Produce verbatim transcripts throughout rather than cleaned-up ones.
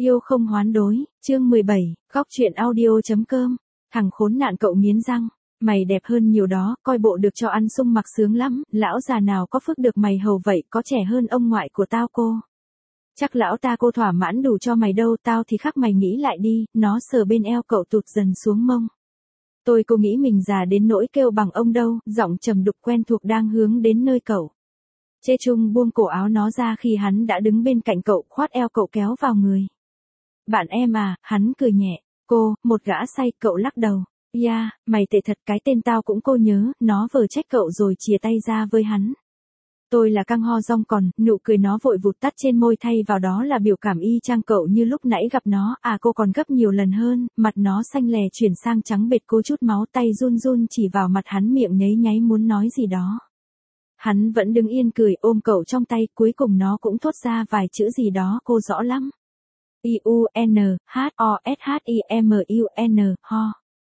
Yêu không hoán đối, chương mười bảy, góc truyện audio.com, thằng khốn nạn cậu nghiến răng, mày đẹp hơn nhiều đó, coi bộ được cho ăn sung mặc sướng lắm, lão già nào có phước được mày hầu vậy, có trẻ hơn ông ngoại của tao cô. Chắc lão ta cô thỏa mãn đủ cho mày đâu, tao thì khác mày nghĩ lại đi, nó sờ bên eo cậu tụt dần xuống mông. Tôi cô nghĩ mình già đến nỗi kêu bằng ông đâu, giọng trầm đục quen thuộc đang hướng đến nơi cậu. Chê Trung buông cổ áo nó ra khi hắn đã đứng bên cạnh cậu, khoát eo cậu kéo vào người. Bạn em à, hắn cười nhẹ. Cô, một gã say, cậu lắc đầu. Ya, yeah, mày tệ thật, cái tên tao cũng cô nhớ, nó vờ trách cậu rồi chìa tay ra với hắn. Tôi là Căng Ho Dong còn, nụ cười nó vội vụt tắt trên môi thay vào đó là biểu cảm y chang cậu như lúc nãy gặp nó, à cô còn gấp nhiều lần hơn, mặt nó xanh lè chuyển sang trắng bệt, cô chút máu, tay run run chỉ vào mặt hắn, miệng nháy nháy muốn nói gì đó. Hắn vẫn đứng yên cười ôm cậu trong tay, cuối cùng nó cũng thốt ra vài chữ gì đó cô rõ lắm. I U N H O S H I M U N ho.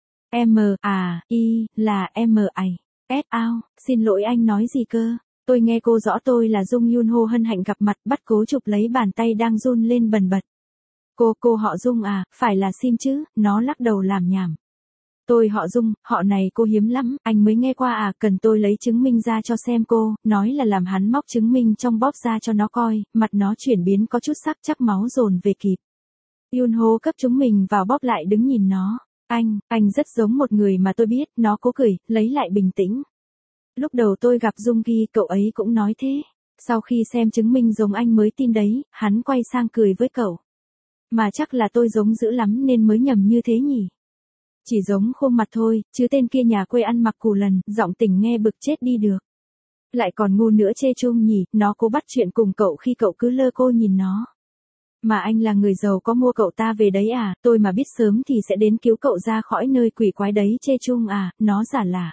M à, I là M ày. S ao, xin lỗi anh nói gì cơ? Tôi nghe cô rõ, tôi là Dung Yun Ho hân hạnh gặp mặt, bắt cố chụp lấy bàn tay đang run lên bần bật. Cô, cô họ Dung à, phải là Sim chứ, nó lắc đầu làm nhảm. Tôi họ Dung, họ này cô hiếm lắm, anh mới nghe qua à, cần tôi lấy chứng minh ra cho xem cô, nói là làm hắn móc chứng minh trong bóp ra cho nó coi, mặt nó chuyển biến có chút sắc, chắc máu dồn về kịp. Yun Ho cấp chúng mình vào bóp lại đứng nhìn nó. Anh, anh rất giống một người mà tôi biết, nó cố cười, lấy lại bình tĩnh. Lúc đầu tôi gặp Dung Ki, cậu ấy cũng nói thế. Sau khi xem chứng minh giống anh mới tin đấy, hắn quay sang cười với cậu. Mà chắc là tôi giống dữ lắm nên mới nhầm như thế nhỉ. Chỉ giống khuôn mặt thôi, chứ tên kia nhà quê ăn mặc cù lần, giọng tỉnh nghe bực chết đi được. Lại còn ngu nữa Chê Trung nhỉ, nó cố bắt chuyện cùng cậu khi cậu cứ lơ cô nhìn nó. Mà anh là người giàu có mua cậu ta về đấy à, tôi mà biết sớm thì sẽ đến cứu cậu ra khỏi nơi quỷ quái đấy Chê Trung à, nó giả lả.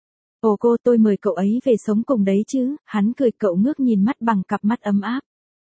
Ồ cô, tôi mời cậu ấy về sống cùng đấy chứ, hắn cười, cậu ngước nhìn mắt bằng cặp mắt ấm áp.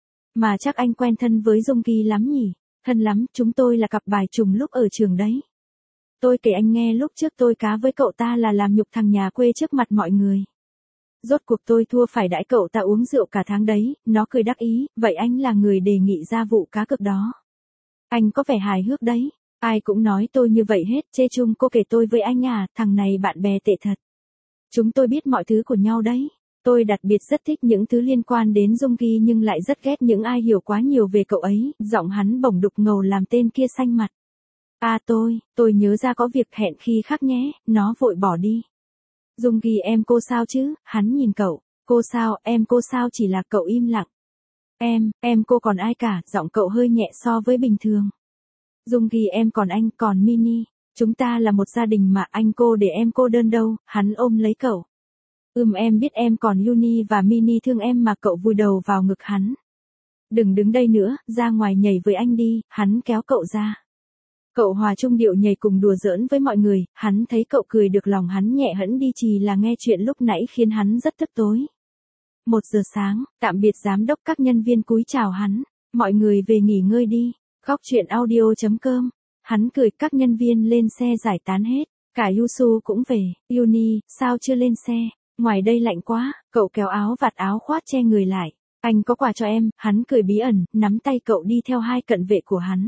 Mà chắc anh quen thân với Dung Ki lắm nhỉ, thân lắm, chúng tôi là cặp bài trùng lúc ở trường đấy. Tôi kể anh nghe lúc trước tôi cá với cậu ta là làm nhục thằng nhà quê trước mặt mọi người. Rốt cuộc tôi thua phải đãi cậu ta uống rượu cả tháng đấy, nó cười đắc ý, vậy anh là người đề nghị ra vụ cá cược đó. Anh có vẻ hài hước đấy, ai cũng nói tôi như vậy hết, Chê Trung cô kể tôi với anh à, thằng này bạn bè tệ thật. Chúng tôi biết mọi thứ của nhau đấy. Tôi đặc biệt rất thích những thứ liên quan đến Dung Ki nhưng lại rất ghét những ai hiểu quá nhiều về cậu ấy, giọng hắn bổng đục ngầu làm tên kia xanh mặt. À tôi, tôi nhớ ra có việc, hẹn khi khác nhé, nó vội bỏ đi. Dung Ki em cô sao chứ, hắn nhìn cậu, cô sao, em cô sao, chỉ là cậu im lặng. Em, em cô còn ai cả, giọng cậu hơi nhẹ so với bình thường. Dung Ki em còn anh, còn Mini, chúng ta là một gia đình mà, anh cô để em cô đơn đâu, hắn ôm lấy cậu. Ừm em biết em còn Uni và Mini thương em mà, cậu vùi đầu vào ngực hắn. Đừng đứng đây nữa, ra ngoài nhảy với anh đi, hắn kéo cậu ra. Cậu hòa chung điệu nhảy cùng đùa giỡn với mọi người, hắn thấy cậu cười được lòng hắn nhẹ hẫng đi, chỉ là nghe chuyện lúc nãy khiến hắn rất tức tối. Một giờ sáng, tạm biệt giám đốc, các nhân viên cúi chào hắn, mọi người về nghỉ ngơi đi, góc truyện audio.com, hắn cười, các nhân viên lên xe giải tán hết, cả Yusu cũng về, Uni, sao chưa lên xe, ngoài đây lạnh quá, cậu kéo áo vạt áo khoác che người lại, anh có quà cho em, hắn cười bí ẩn, nắm tay cậu đi theo hai cận vệ của hắn.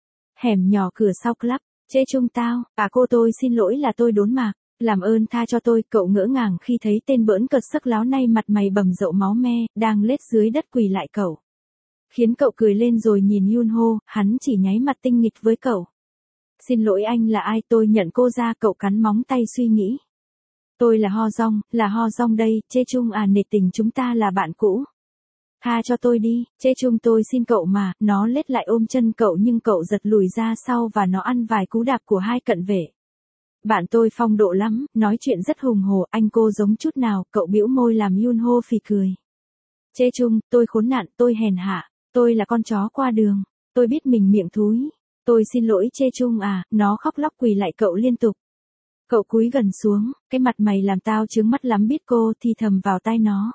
Hẻm nhỏ cửa sau club, Chê Trung tao, à cô tôi xin lỗi là tôi đốn mạc, làm ơn tha cho tôi, cậu ngỡ ngàng khi thấy tên bỡn cợt sắc láo nay mặt mày bầm dậu máu me, đang lết dưới đất quỳ lại cậu. Khiến cậu cười lên rồi nhìn Yun Ho, hắn chỉ nháy mặt tinh nghịch với cậu. Xin lỗi anh là ai, tôi nhận cô ra, cậu cắn móng tay suy nghĩ. Tôi là Ho Dong, là Ho Dong đây, Chê Trung à, nể tình chúng ta là bạn cũ. Tha cho tôi đi, Chê Trung tôi xin cậu mà, nó lết lại ôm chân cậu nhưng cậu giật lùi ra sau và nó ăn vài cú đạp của hai cận vệ. Bạn tôi phong độ lắm, nói chuyện rất hùng hổ, anh cô giống chút nào, cậu bĩu môi làm Yun Ho phì cười. Chê Trung, tôi khốn nạn, tôi hèn hạ, tôi là con chó qua đường, tôi biết mình miệng thúi. Tôi xin lỗi Chê Trung à, nó khóc lóc quỳ lại cậu liên tục. Cậu cúi gần xuống, cái mặt mày làm tao chướng mắt lắm biết cô, thì thầm vào tai nó.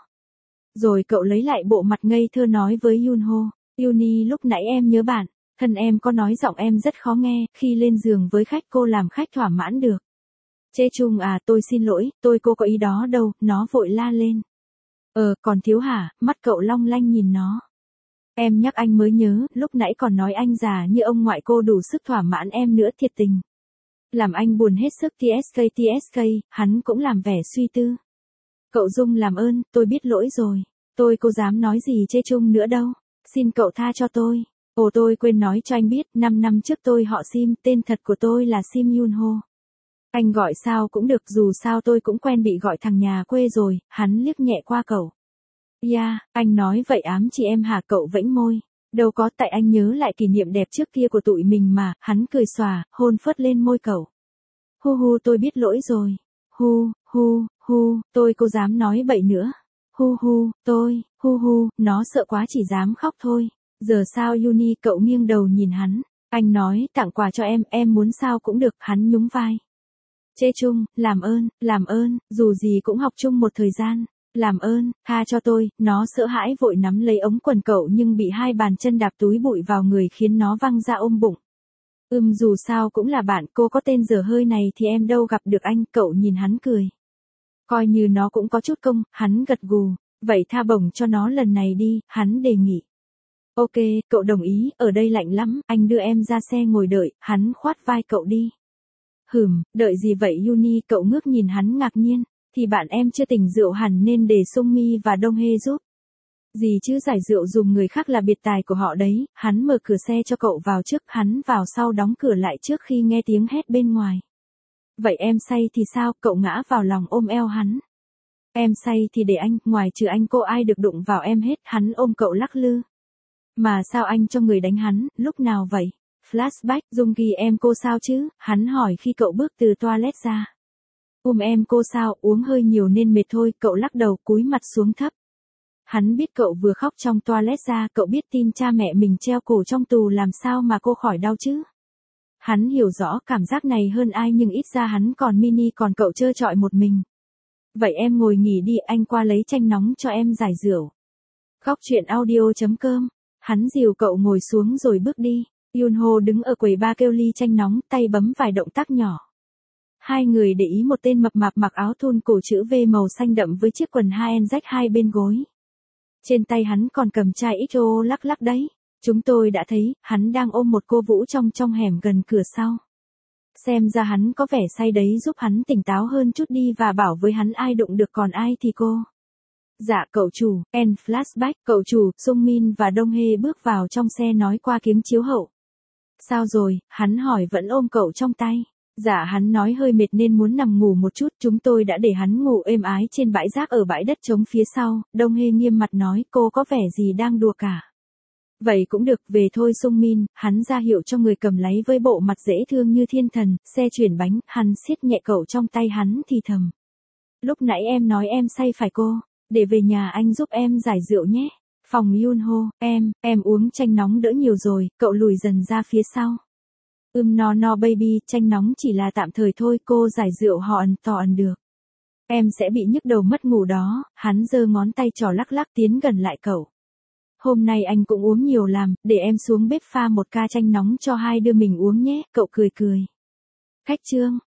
Rồi cậu lấy lại bộ mặt ngây thơ nói với Yun Ho, Uni lúc nãy em nhớ bạn, thân em có nói giọng em rất khó nghe, khi lên giường với khách cô làm khách thỏa mãn được. Chê Trung à, tôi xin lỗi, tôi cô có ý đó đâu, nó vội la lên. Ờ, còn thiếu hả, mắt cậu long lanh nhìn nó. Em nhắc anh mới nhớ, lúc nãy còn nói anh già như ông ngoại cô đủ sức thỏa mãn em nữa thiệt tình. Làm anh buồn hết sức tê ét ca tê ét ca, hắn cũng làm vẻ suy tư. Cậu Dung làm ơn, tôi biết lỗi rồi. Tôi có dám nói gì chê chung nữa đâu. Xin cậu tha cho tôi. Ồ tôi quên nói cho anh biết, năm năm trước tôi họ Sim, tên thật của tôi là Sim Yun Ho. Anh gọi sao cũng được, dù sao tôi cũng quen bị gọi thằng nhà quê rồi, hắn liếc nhẹ qua cậu. Ya, yeah, anh nói vậy ám chị em hả? Cậu vẫy môi. Đâu có, tại anh nhớ lại kỷ niệm đẹp trước kia của tụi mình mà, hắn cười xòa, hôn phớt lên môi cậu. Hu hu tôi biết lỗi rồi. Hu, hu, hu, tôi có dám nói bậy nữa. Hu hu, tôi, hu hu, nó sợ quá chỉ dám khóc thôi. Giờ sao Uni? Cậu nghiêng đầu nhìn hắn. Anh nói tặng quà cho em, em muốn sao cũng được, hắn nhún vai. Chê chung, làm ơn, làm ơn, dù gì cũng học chung một thời gian. Làm ơn, tha cho tôi, nó sợ hãi vội nắm lấy ống quần cậu nhưng bị hai bàn chân đạp túi bụi vào người khiến nó văng ra ôm bụng. Ừm dù sao cũng là bạn, cô có tên dở hơi này thì em đâu gặp được anh, cậu nhìn hắn cười. Coi như nó cũng có chút công, hắn gật gù, vậy tha bổng cho nó lần này đi, hắn đề nghị. Ok, cậu đồng ý, ở đây lạnh lắm, anh đưa em ra xe ngồi đợi, hắn khoát vai cậu đi. Hừm, đợi gì vậy Uni? Cậu ngước nhìn hắn ngạc nhiên, thì bạn em chưa tỉnh rượu hẳn nên để Sung Mi và Đông Hê giúp. Gì chứ, giải rượu dùng người khác là biệt tài của họ đấy, hắn mở cửa xe cho cậu vào trước, hắn vào sau đóng cửa lại trước khi nghe tiếng hét bên ngoài. Vậy em say thì sao? Cậu ngã vào lòng ôm eo hắn. Em say thì để anh, ngoài trừ anh cô ai được đụng vào em hết, hắn ôm cậu lắc lư. Mà sao anh cho người đánh hắn, lúc nào vậy? Flashback, Dung ghi em cô sao chứ? Hắn hỏi khi cậu bước từ toilet ra. Ôm em cô sao, uống hơi nhiều nên mệt thôi, cậu lắc đầu cúi mặt xuống thấp. Hắn biết cậu vừa khóc trong toilet ra, cậu biết tin cha mẹ mình treo cổ trong tù làm sao mà cô khỏi đau chứ. Hắn hiểu rõ cảm giác này hơn ai nhưng ít ra hắn còn mini còn cậu trơ trọi một mình. Vậy em ngồi nghỉ đi, anh qua lấy chanh nóng cho em giải rượu. Góc truyện audio chấm com. Hắn dìu cậu ngồi xuống rồi bước đi. Yunho đứng ở quầy bar kêu ly chanh nóng, tay bấm vài động tác nhỏ. Hai người để ý một tên mập mạp mặc áo thun cổ chữ V màu xanh đậm với chiếc quần hai N rách hai bên gối. Trên tay hắn còn cầm chai ích ô lắc lắc đấy. Chúng tôi đã thấy, hắn đang ôm một cô vũ trong trong hẻm gần cửa sau. Xem ra hắn có vẻ say đấy, giúp hắn tỉnh táo hơn chút đi và bảo với hắn ai đụng được còn ai thì cô. Dạ cậu chủ, en flashback, cậu chủ, Sung Min và Đông Hê bước vào trong xe nói qua kiếng chiếu hậu. Sao rồi, hắn hỏi vẫn ôm cậu trong tay. Dạ hắn nói hơi mệt nên muốn nằm ngủ một chút, chúng tôi đã để hắn ngủ êm ái trên bãi rác ở bãi đất trống phía sau. Đông Hê nghiêm mặt nói cô có vẻ gì đang đùa cả. Vậy cũng được, về thôi Sung Min, hắn ra hiệu cho người cầm lấy với bộ mặt dễ thương như thiên thần, xe chuyển bánh, hắn siết nhẹ cậu trong tay hắn thì thầm. Lúc nãy em nói em say phải cô, để về nhà anh giúp em giải rượu nhé. Phòng Yunho, em, em uống chanh nóng đỡ nhiều rồi, cậu lùi dần ra phía sau. Ưm no no baby, chanh nóng chỉ là tạm thời thôi, cô giải rượu họ ẩn tỏ ẩn được. Em sẽ bị nhức đầu mất ngủ đó, hắn giơ ngón tay trỏ lắc lắc tiến gần lại cậu. Hôm nay anh cũng uống nhiều làm, để em xuống bếp pha một ca chanh nóng cho hai đứa mình uống nhé, cậu cười cười. Khách trương.